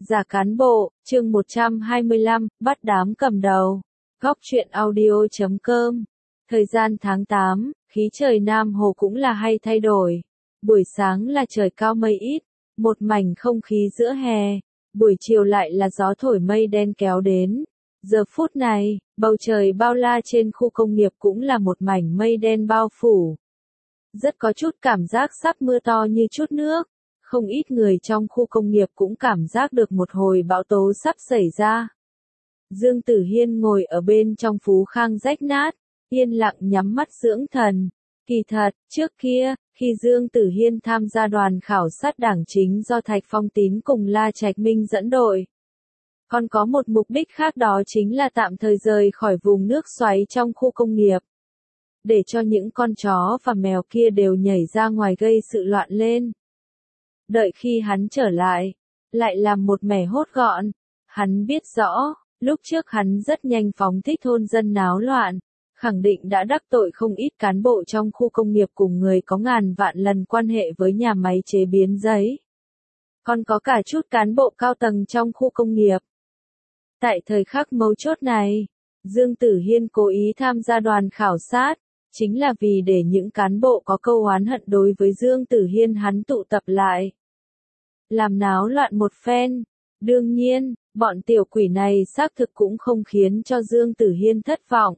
Giả cán bộ, chương 125, bắt đám cầm đầu. Góc truyện audio.com. Thời gian tháng 8, khí trời Nam Hồ cũng là hay thay đổi. Buổi sáng là trời cao mây ít, một mảnh không khí giữa hè. Buổi chiều lại là gió thổi mây đen kéo đến. Giờ phút này, bầu trời bao la trên khu công nghiệp cũng là một mảnh mây đen bao phủ. Rất có chút cảm giác sắp mưa to như chút nước. Không ít người trong khu công nghiệp cũng cảm giác được một hồi bão tố sắp xảy ra. Dương Tử Hiên ngồi ở bên trong phú khang rách nát, yên lặng nhắm mắt dưỡng thần. Kỳ thật, trước kia, khi Dương Tử Hiên tham gia đoàn khảo sát đảng chính do Thạch Phong Tín cùng La Trạch Minh dẫn đội, còn có một mục đích khác, đó chính là tạm thời rời khỏi vùng nước xoáy trong khu công nghiệp, để cho những con chó và mèo kia đều nhảy ra ngoài gây sự loạn lên. Đợi khi hắn trở lại làm một mẻ hốt gọn. Hắn biết rõ, lúc trước hắn rất nhanh phóng thích thôn dân náo loạn, khẳng định đã đắc tội không ít cán bộ trong khu công nghiệp cùng người có ngàn vạn lần quan hệ với nhà máy chế biến giấy. Còn có cả chút cán bộ cao tầng trong khu công nghiệp. Tại thời khắc mấu chốt này, Dương Tử Hiên cố ý tham gia đoàn khảo sát, chính là vì để những cán bộ có câu oán hận đối với Dương Tử Hiên hắn tụ tập lại, làm náo loạn một phen. Đương nhiên, bọn tiểu quỷ này xác thực cũng không khiến cho Dương Tử Hiên thất vọng.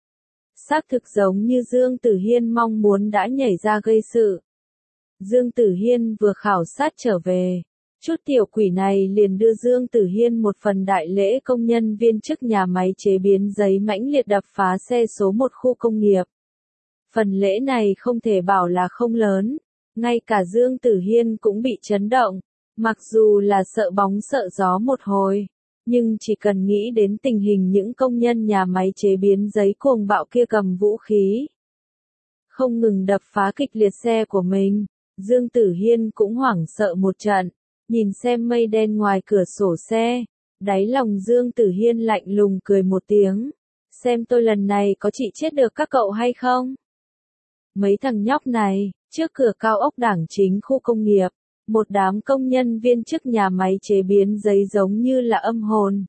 Xác thực giống như Dương Tử Hiên mong muốn đã nhảy ra gây sự. Dương Tử Hiên vừa khảo sát trở về, chút tiểu quỷ này liền đưa Dương Tử Hiên một phần đại lễ công nhân viên chức nhà máy chế biến giấy mãnh liệt đập phá xe số 1 khu công nghiệp. Phần lễ này không thể bảo là không lớn, ngay cả Dương Tử Hiên cũng bị chấn động. Mặc dù là sợ bóng sợ gió một hồi, nhưng chỉ cần nghĩ đến tình hình những công nhân nhà máy chế biến giấy cuồng bạo kia cầm vũ khí, không ngừng đập phá kịch liệt xe của mình, Dương Tử Hiên cũng hoảng sợ một trận. Nhìn xem mây đen ngoài cửa sổ xe, đáy lòng Dương Tử Hiên lạnh lùng cười một tiếng. Xem tôi lần này có trị chết được các cậu hay không? Mấy thằng nhóc này, trước cửa cao ốc đảng chính khu công nghiệp, một đám công nhân viên chức nhà máy chế biến giấy giống như là âm hồn.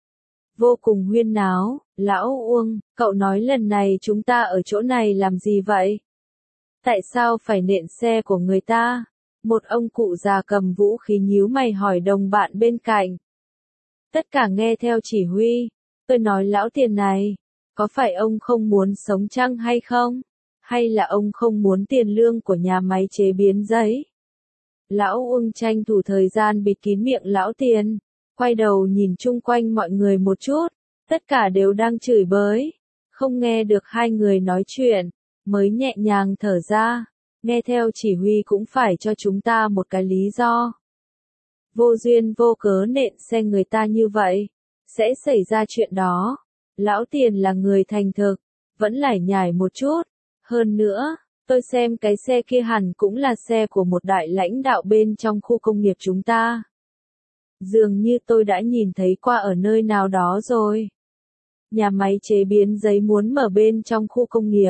Vô cùng huyên náo. Lão Uông, cậu nói lần này chúng ta ở chỗ này làm gì vậy? Tại sao phải nện xe của người ta? Một ông cụ già cầm vũ khí nhíu mày hỏi đồng bạn bên cạnh. Tất cả nghe theo chỉ huy. Tôi nói lão tiền này, có phải ông không muốn sống chăng hay không? Hay là ông không muốn tiền lương của nhà máy chế biến giấy? Lão Uông tranh thủ thời gian bịt kín miệng lão tiền, quay đầu nhìn chung quanh mọi người một chút, tất cả đều đang chửi bới, không nghe được hai người nói chuyện, mới nhẹ nhàng thở ra, nghe theo chỉ huy cũng phải cho chúng ta một cái lý do. Vô duyên vô cớ nện xe người ta như vậy, sẽ xảy ra chuyện đó. Lão tiền là người thành thực, vẫn lải nhải một chút, hơn nữa. Tôi xem cái xe kia hẳn cũng là xe của một đại lãnh đạo bên trong khu công nghiệp chúng ta. Dường như tôi đã nhìn thấy qua ở nơi nào đó rồi. Nhà máy chế biến giấy muốn mở bên trong khu công nghiệp.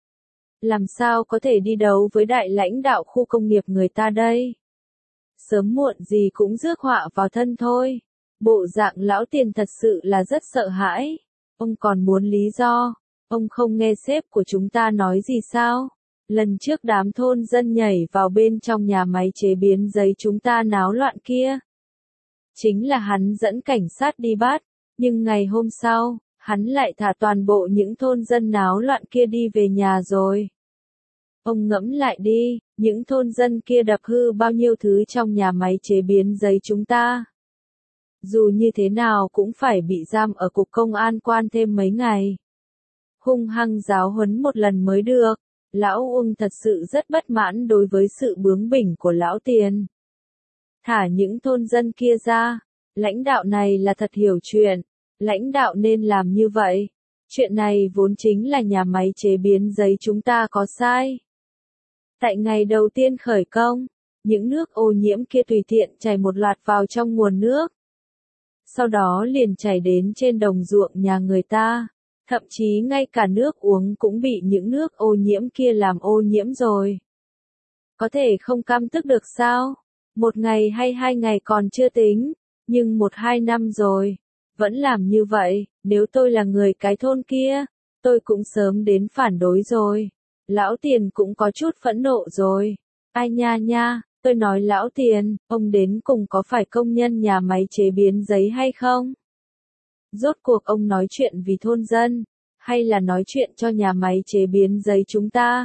Làm sao có thể đi đấu với đại lãnh đạo khu công nghiệp người ta đây? Sớm muộn gì cũng rước họa vào thân thôi. Bộ dạng lão tiền thật sự là rất sợ hãi. Ông còn muốn lý do. Ông không nghe sếp của chúng ta nói gì sao? Lần trước đám thôn dân nhảy vào bên trong nhà máy chế biến giấy chúng ta náo loạn kia. Chính là hắn dẫn cảnh sát đi bắt, nhưng ngày hôm sau, hắn lại thả toàn bộ những thôn dân náo loạn kia đi về nhà rồi. Ông ngẫm lại đi, những thôn dân kia đập hư bao nhiêu thứ trong nhà máy chế biến giấy chúng ta. Dù như thế nào cũng phải bị giam ở cục công an quan thêm mấy ngày. Hung hăng giáo huấn một lần mới được. Lão Uông thật sự rất bất mãn đối với sự bướng bỉnh của lão tiền. Thả những thôn dân kia ra, lãnh đạo này là thật hiểu chuyện, lãnh đạo nên làm như vậy. Chuyện này vốn chính là nhà máy chế biến giấy chúng ta có sai. Tại ngày đầu tiên khởi công, những nước ô nhiễm kia tùy tiện chảy một loạt vào trong nguồn nước. Sau đó liền chảy đến trên đồng ruộng nhà người ta. Thậm chí ngay cả nước uống cũng bị những nước ô nhiễm kia làm ô nhiễm rồi. Có thể không căm tức được sao? Một ngày hay 2 ngày còn chưa tính, nhưng 1-2 năm rồi, vẫn làm như vậy, nếu tôi là người cái thôn kia, tôi cũng sớm đến phản đối rồi. Lão Tiền cũng có chút phẫn nộ rồi. Ai nha nha, tôi nói Lão Tiền, ông đến cùng có phải công nhân nhà máy chế biến giấy hay không? Rốt cuộc ông nói chuyện vì thôn dân, hay là nói chuyện cho nhà máy chế biến giấy chúng ta?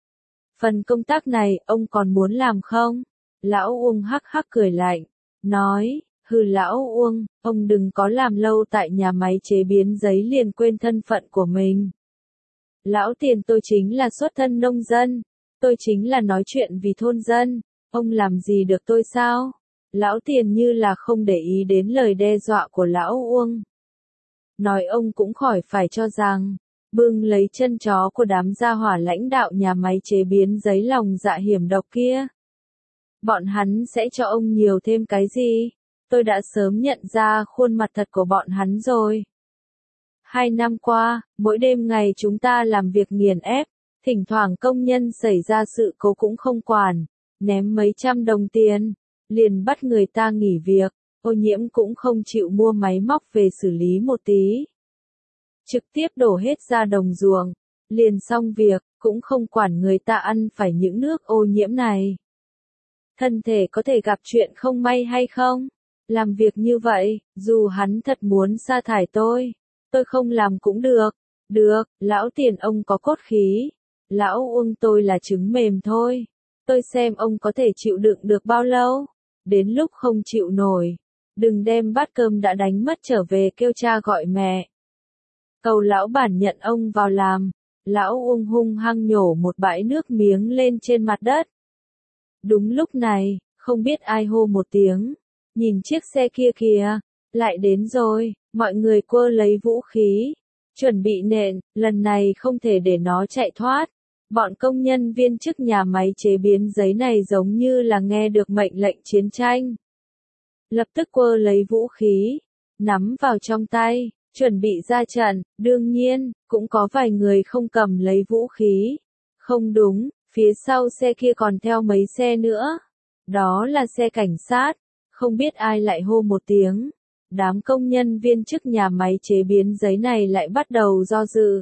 Phần công tác này ông còn muốn làm không? Lão Uông hắc hắc cười lạnh, nói, hừ Lão Uông, ông đừng có làm lâu tại nhà máy chế biến giấy liền quên thân phận của mình. Lão Tiền tôi chính là xuất thân nông dân, tôi chính là nói chuyện vì thôn dân, ông làm gì được tôi sao? Lão Tiền như là không để ý đến lời đe dọa của Lão Uông. Nói ông cũng khỏi phải cho rằng, bưng lấy chân chó của đám gia hỏa lãnh đạo nhà máy chế biến giấy lòng dạ hiểm độc kia. Bọn hắn sẽ cho ông nhiều thêm cái gì? Tôi đã sớm nhận ra khuôn mặt thật của bọn hắn rồi. 2 năm qua, mỗi đêm ngày chúng ta làm việc nghiền ép, thỉnh thoảng công nhân xảy ra sự cố cũng không quản, ném mấy trăm đồng tiền, liền bắt người ta nghỉ việc, ô nhiễm cũng không chịu mua máy móc về xử lý một tí. Trực tiếp đổ hết ra đồng ruộng, liền xong việc, cũng không quản người ta ăn phải những nước ô nhiễm này. Thân thể có thể gặp chuyện không may hay không? Làm việc như vậy, dù hắn thật muốn sa thải tôi không làm cũng được. Được, Lão Tiền ông có cốt khí. Lão Uông tôi là trứng mềm thôi. Tôi xem ông có thể chịu đựng được bao lâu. Đến lúc không chịu nổi, đừng đem bát cơm đã đánh mất trở về kêu cha gọi mẹ. Cầu lão bản nhận ông vào làm. Lão Uông hung hăng nhổ một bãi nước miếng lên trên mặt đất. Đúng lúc này, không biết ai hô một tiếng. Nhìn chiếc xe kia kìa, lại đến rồi, mọi người quơ lấy vũ khí, chuẩn bị nện, lần này không thể để nó chạy thoát. Bọn công nhân viên chức nhà máy chế biến giấy này giống như là nghe được mệnh lệnh chiến tranh. Lập tức quơ lấy vũ khí, nắm vào trong tay, chuẩn bị ra trận, đương nhiên, cũng có vài người không cầm lấy vũ khí. Không đúng, phía sau xe kia còn theo mấy xe nữa. Đó là xe cảnh sát. Không biết ai lại hô một tiếng. Đám công nhân viên chức nhà máy chế biến giấy này lại bắt đầu do dự.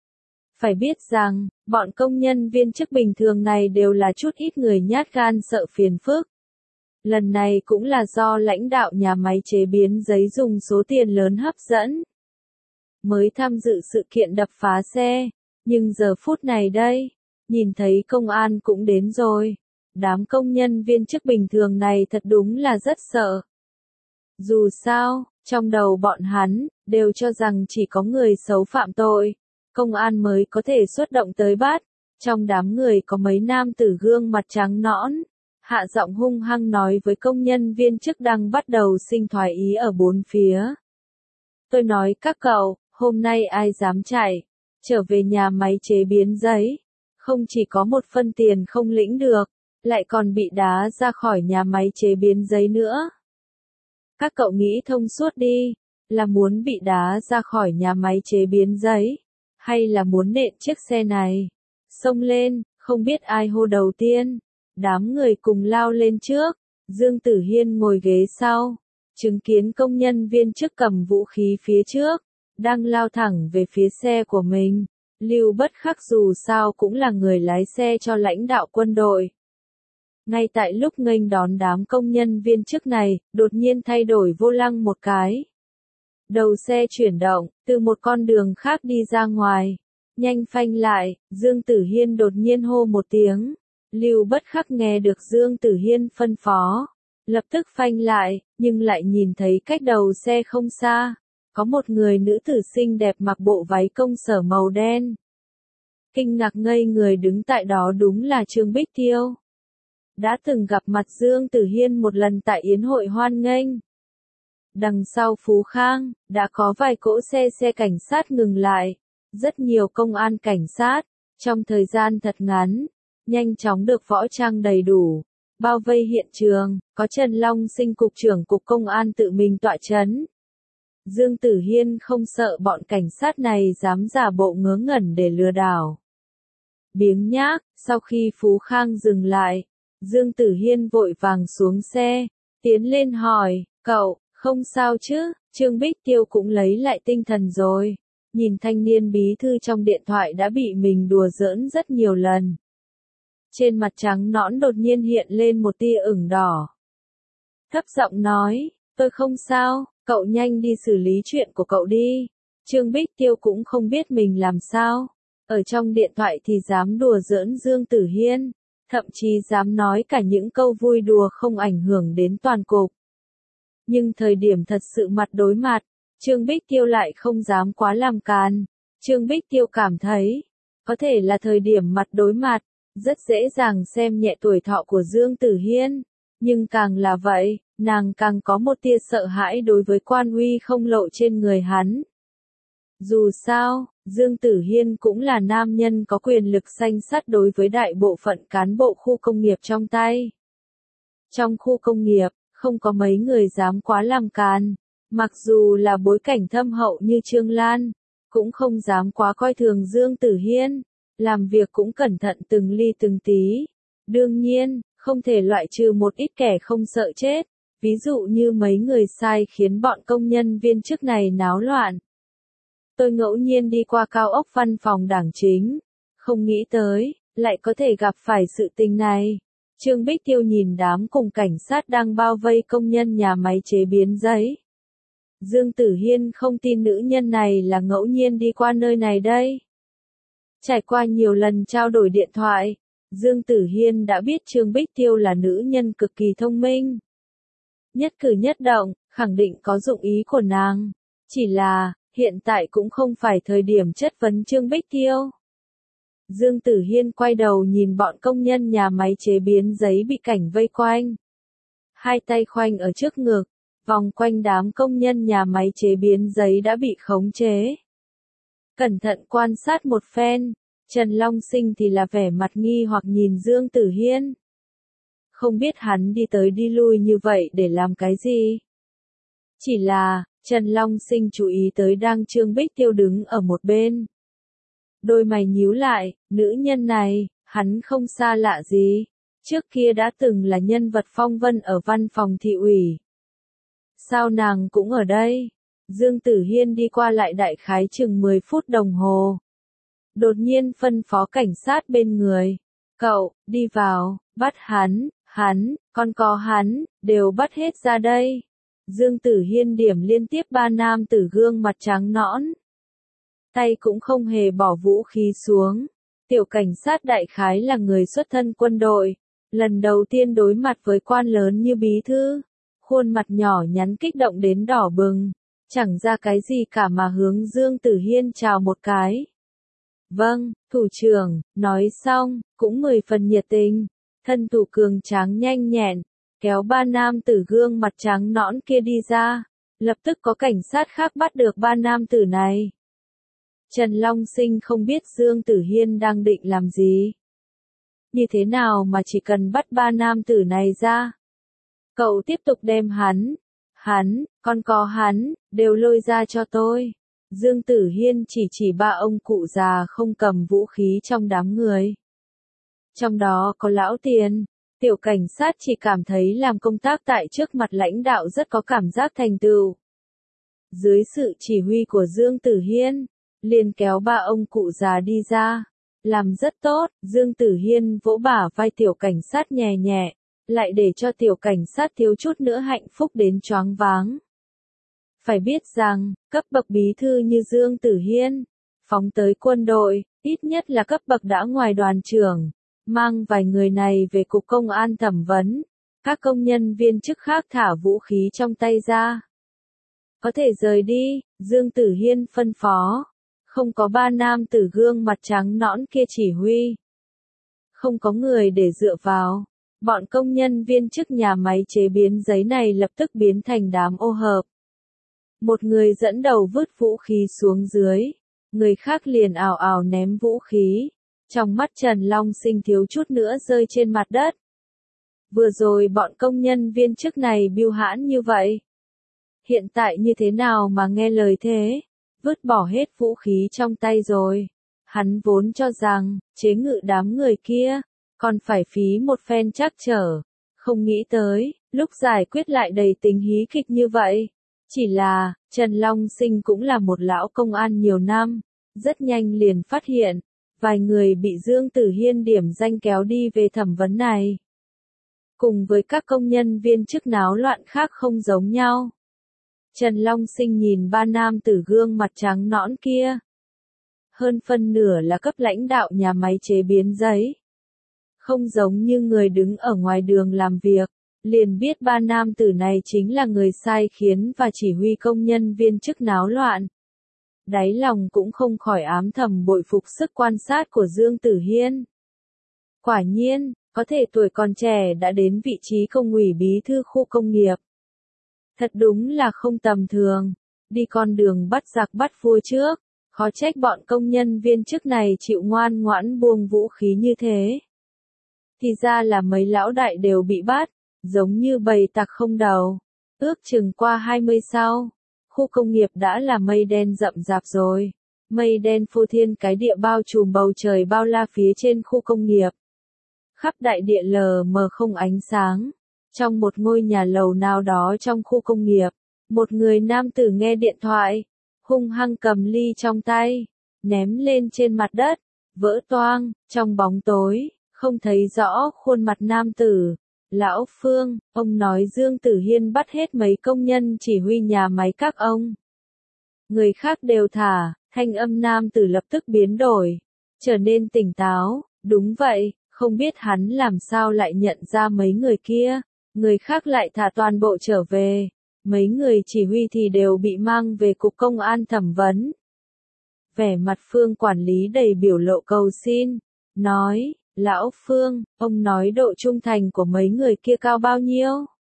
Phải biết rằng, bọn công nhân viên chức bình thường này đều là chút ít người nhát gan sợ phiền phức. Lần này cũng là do lãnh đạo nhà máy chế biến giấy dùng số tiền lớn hấp dẫn. Mới tham dự sự kiện đập phá xe, nhưng giờ phút này đây, nhìn thấy công an cũng đến rồi. Đám công nhân viên chức bình thường này thật đúng là rất sợ. Dù sao, trong đầu bọn hắn, đều cho rằng chỉ có người xấu phạm tội, công an mới có thể xuất động tới bắt. Trong đám người có mấy nam tử gương mặt trắng nõn, hạ giọng hung hăng nói với công nhân viên chức đang bắt đầu sinh thoái ý ở bốn phía. Tôi nói các cậu, hôm nay ai dám chạy, trở về nhà máy chế biến giấy, không chỉ có một phân tiền không lĩnh được, lại còn bị đá ra khỏi nhà máy chế biến giấy nữa. Các cậu nghĩ thông suốt đi, là muốn bị đá ra khỏi nhà máy chế biến giấy, hay là muốn nện chiếc xe này? Xông lên, không biết ai hô đầu tiên. Đám người cùng lao lên trước, Dương Tử Hiên ngồi ghế sau, chứng kiến công nhân viên chức cầm vũ khí phía trước, đang lao thẳng về phía xe của mình. Lưu Bất Khắc dù sao cũng là người lái xe cho lãnh đạo quân đội. Ngay tại lúc nghênh đón đám công nhân viên chức này, đột nhiên thay đổi vô lăng một cái. Đầu xe chuyển động, từ một con đường khác đi ra ngoài. Nhanh phanh lại, Dương Tử Hiên đột nhiên hô một tiếng. Lưu Bất Khắc nghe được Dương Tử Hiên phân phó. Lập tức phanh lại, nhưng lại nhìn thấy cách đầu xe không xa. Có một người nữ tử xinh đẹp mặc bộ váy công sở màu đen. Kinh ngạc ngây người đứng tại đó đúng là Trương Bích Tiêu. Đã từng gặp mặt Dương Tử Hiên một lần tại yến hội hoan nghênh. Đằng sau Phú Khang, đã có vài cỗ xe cảnh sát ngừng lại. Rất nhiều công an cảnh sát, trong thời gian thật ngắn, nhanh chóng được võ trang đầy đủ. Bao vây hiện trường, có Trần Long Sinh cục trưởng cục công an tự mình tọa chấn. Dương Tử Hiên không sợ bọn cảnh sát này dám giả bộ ngớ ngẩn để lừa đảo. Biếng nhác, sau khi Phú Khang dừng lại, Dương Tử Hiên vội vàng xuống xe, tiến lên hỏi, cậu, Không sao chứ, Trương Bích Tiêu cũng lấy lại tinh thần rồi. Nhìn thanh niên bí thư trong điện thoại đã bị mình đùa giỡn rất nhiều lần. Trên mặt trắng nõn đột nhiên hiện lên một tia ửng đỏ. Thấp giọng nói, tôi không sao, cậu nhanh đi xử lý chuyện của cậu đi. Trương Bích Tiêu cũng không biết mình làm sao. Ở trong điện thoại thì dám đùa giỡn Dương Tử Hiên, thậm chí dám nói cả những câu vui đùa không ảnh hưởng đến toàn cục. Nhưng thời điểm thật sự mặt đối mặt, Trương Bích Tiêu lại không dám quá làm càn. Trương Bích Tiêu cảm thấy, có thể là thời điểm mặt đối mặt, rất dễ dàng xem nhẹ tuổi thọ của Dương Tử Hiên. Nhưng càng là vậy, nàng càng có một tia sợ hãi đối với quan uy không lộ trên người hắn. Dù sao, Dương Tử Hiên cũng là nam nhân có quyền lực xanh sắt đối với đại bộ phận cán bộ khu công nghiệp trong tay. Trong khu công nghiệp, không có mấy người dám quá làm càn, mặc dù là bối cảnh thâm hậu như Trương Lan, cũng không dám quá coi thường Dương Tử Hiên, làm việc cũng cẩn thận từng ly từng tí. Đương nhiên, không thể loại trừ một ít kẻ không sợ chết, ví dụ như mấy người sai khiến bọn công nhân viên chức này náo loạn. Tôi ngẫu nhiên đi qua cao ốc văn phòng đảng chính, không nghĩ tới, lại có thể gặp phải sự tình này. Trương Bích Tiêu nhìn đám cùng cảnh sát đang bao vây công nhân nhà máy chế biến giấy. Dương Tử Hiên không tin nữ nhân này là ngẫu nhiên đi qua nơi này đây. Trải qua nhiều lần trao đổi điện thoại, Dương Tử Hiên đã biết Trương Bích Tiêu là nữ nhân cực kỳ thông minh. Nhất cử nhất động, khẳng định có dụng ý của nàng. Chỉ là, hiện tại cũng không phải thời điểm chất vấn Trương Bích Tiêu. Dương Tử Hiên quay đầu nhìn bọn công nhân nhà máy chế biến giấy bị cảnh vây quanh. Hai tay khoanh ở trước ngực, vòng quanh đám công nhân nhà máy chế biến giấy đã bị khống chế. Cẩn thận quan sát một phen, Trần Long Sinh thì là vẻ mặt nghi hoặc nhìn Dương Tử Hiên. Không biết hắn đi tới đi lui như vậy để làm cái gì? Chỉ là, Trần Long Sinh chú ý tới đang Trương Bích Tiêu đứng ở một bên. Đôi mày nhíu lại, nữ nhân này, hắn không xa lạ gì. Trước kia đã từng là nhân vật phong vân ở văn phòng thị ủy. Sao nàng cũng ở đây? Dương Tử Hiên đi qua lại đại khái chừng 10 phút đồng hồ. Đột nhiên phân phó cảnh sát bên người. Cậu, đi vào, bắt hắn, còn có hắn, đều bắt hết ra đây. Dương Tử Hiên điểm liên tiếp 3 nam tử gương mặt trắng nõn. Tay cũng không hề bỏ vũ khí xuống. Tiểu cảnh sát đại khái là người xuất thân quân đội. Lần đầu tiên đối mặt với quan lớn như bí thư. Khuôn mặt nhỏ nhắn kích động đến đỏ bừng. Chẳng ra cái gì cả mà hướng Dương Tử Hiên chào một cái. Vâng, thủ trưởng, nói xong, cũng 10 phần nhiệt tình. Thân thủ cường tráng nhanh nhẹn, kéo 3 nam tử gương mặt trắng nõn kia đi ra. Lập tức có cảnh sát khác bắt được 3 nam tử này. Trần Long Sinh không biết Dương Tử Hiên đang định làm gì. Như thế nào mà chỉ cần bắt 3 nam tử này ra. Cậu tiếp tục đem hắn, còn có hắn, đều lôi ra cho tôi. Dương Tử Hiên chỉ 3 ông cụ già không cầm vũ khí trong đám người. Trong đó có lão tiền. Tiểu cảnh sát chỉ cảm thấy làm công tác tại trước mặt lãnh đạo rất có cảm giác thành tựu. Dưới sự chỉ huy của Dương Tử Hiên, liền kéo 3 ông cụ già đi ra. Làm rất tốt, Dương Tử Hiên vỗ bả vai tiểu cảnh sát nhẹ nhẹ, lại để cho tiểu cảnh sát thiếu chút nữa hạnh phúc đến choáng váng. Phải biết rằng, cấp bậc bí thư như Dương Tử Hiên, phóng tới quân đội, ít nhất là cấp bậc đã ngoài đoàn trưởng. Mang vài người này về cục công an thẩm vấn, các công nhân viên chức khác thả vũ khí trong tay ra. Có thể rời đi, Dương Tử Hiên phân phó. Không có 3 nam tử gương mặt trắng nõn kia chỉ huy. Không có người để dựa vào. Bọn công nhân viên chức nhà máy chế biến giấy này lập tức biến thành đám ô hợp. Một người dẫn đầu vứt vũ khí xuống dưới. Người khác liền ào ào ném vũ khí. Trong mắt Trần Long Sinh thiếu chút nữa rơi trên mặt đất. Vừa rồi bọn công nhân viên chức này bưu hãn như vậy. Hiện tại như thế nào mà nghe lời thế? Vứt bỏ hết vũ khí trong tay rồi. Hắn vốn cho rằng, chế ngự đám người kia, còn phải phí một phen trắc trở. Không nghĩ tới, lúc giải quyết lại đầy tính hí kịch như vậy. Chỉ là, Trần Long Sinh cũng là một lão công an nhiều năm, rất nhanh liền phát hiện, vài người bị Dương Tử Hiên điểm danh kéo đi về thẩm vấn này. Cùng với các công nhân viên chức náo loạn khác không giống nhau. Trần Long Sinh nhìn ba nam tử gương mặt trắng nõn kia. Hơn phân nửa là cấp lãnh đạo nhà máy chế biến giấy. Không giống như người đứng ở ngoài đường làm việc, liền biết ba nam tử này chính là người sai khiến và chỉ huy công nhân viên chức náo loạn. Đáy lòng cũng không khỏi ám thầm bội phục sức quan sát của Dương Tử Hiên. Quả nhiên, có thể tuổi còn trẻ đã đến vị trí công ủy bí thư khu công nghiệp. Thật đúng là không tầm thường, đi con đường bắt giặc bắt vua trước, khó trách bọn công nhân viên chức này chịu ngoan ngoãn buông vũ khí như thế. Thì ra là mấy lão đại đều bị bắt, giống như bầy tặc không đầu. Ước chừng qua 20 sau, khu công nghiệp đã là mây đen rậm rạp rồi. Mây đen phô thiên cái địa bao trùm bầu trời bao la phía trên khu công nghiệp. Khắp đại địa lờ mờ không ánh sáng. Trong một ngôi nhà lầu nào đó trong khu công nghiệp, một người nam tử nghe điện thoại, hung hăng cầm ly trong tay, ném lên trên mặt đất, vỡ toang, trong bóng tối, không thấy rõ khuôn mặt nam tử. Lão Phương, ông nói Dương Tử Hiên bắt hết mấy công nhân chỉ huy nhà máy các ông. Người khác đều thả, thanh âm nam tử lập tức biến đổi, trở nên tỉnh táo, đúng vậy, không biết hắn làm sao lại nhận ra mấy người kia, người khác lại thả toàn bộ trở về, mấy người chỉ huy thì đều bị mang về cục công an thẩm vấn. Vẻ mặt Phương quản lý đầy biểu lộ cầu xin, nói, Lão Phương, ông nói độ trung thành của mấy người kia cao bao nhiêu?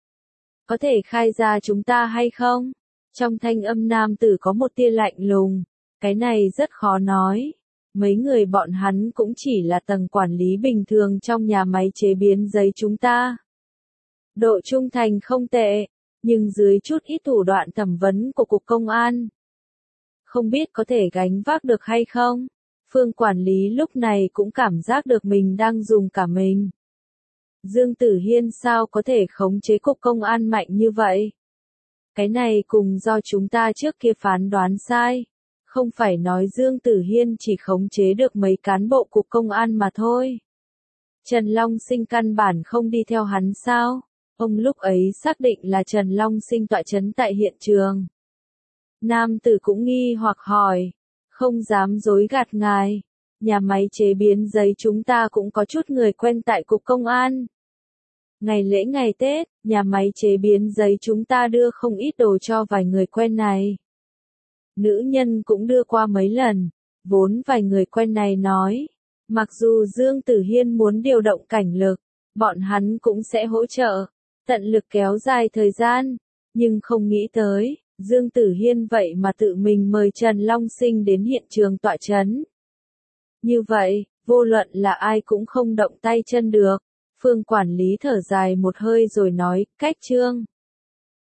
Có thể khai ra chúng ta hay không? Trong thanh âm nam tử có một tia lạnh lùng, cái này rất khó nói. Mấy người bọn hắn cũng chỉ là tầng quản lý bình thường trong nhà máy chế biến giấy chúng ta. Độ trung thành không tệ, nhưng dưới chút ít thủ đoạn thẩm vấn của cục công an. Không biết có thể gánh vác được hay không? Phương quản lý lúc này cũng cảm giác được mình đang dùng cả mình. Dương Tử Hiên sao có thể khống chế cục công an mạnh như vậy? Cái này cùng do chúng ta trước kia phán đoán sai. Không phải nói Dương Tử Hiên chỉ khống chế được mấy cán bộ cục công an mà thôi. Trần Long Sinh căn bản không đi theo hắn sao? Ông lúc ấy xác định là Trần Long Sinh tọa trấn tại hiện trường. Nam tử cũng nghi hoặc hỏi. Không dám dối gạt ngài. Nhà máy chế biến giấy chúng ta cũng có chút người quen tại cục công an. Ngày lễ ngày Tết, nhà máy chế biến giấy chúng ta đưa không ít đồ cho vài người quen này. Nữ nhân cũng đưa qua mấy lần. Vốn vài người quen này nói. Mặc dù Dương Tử Hiên muốn điều động cảnh lực, bọn hắn cũng sẽ hỗ trợ. Tận lực kéo dài thời gian. Nhưng không nghĩ tới. Dương Tử Hiên vậy mà tự mình mời Trần Long Sinh đến hiện trường tọa trấn. Như vậy, vô luận là ai cũng không động tay chân được. Phương quản lý thở dài một hơi rồi nói, cách trương.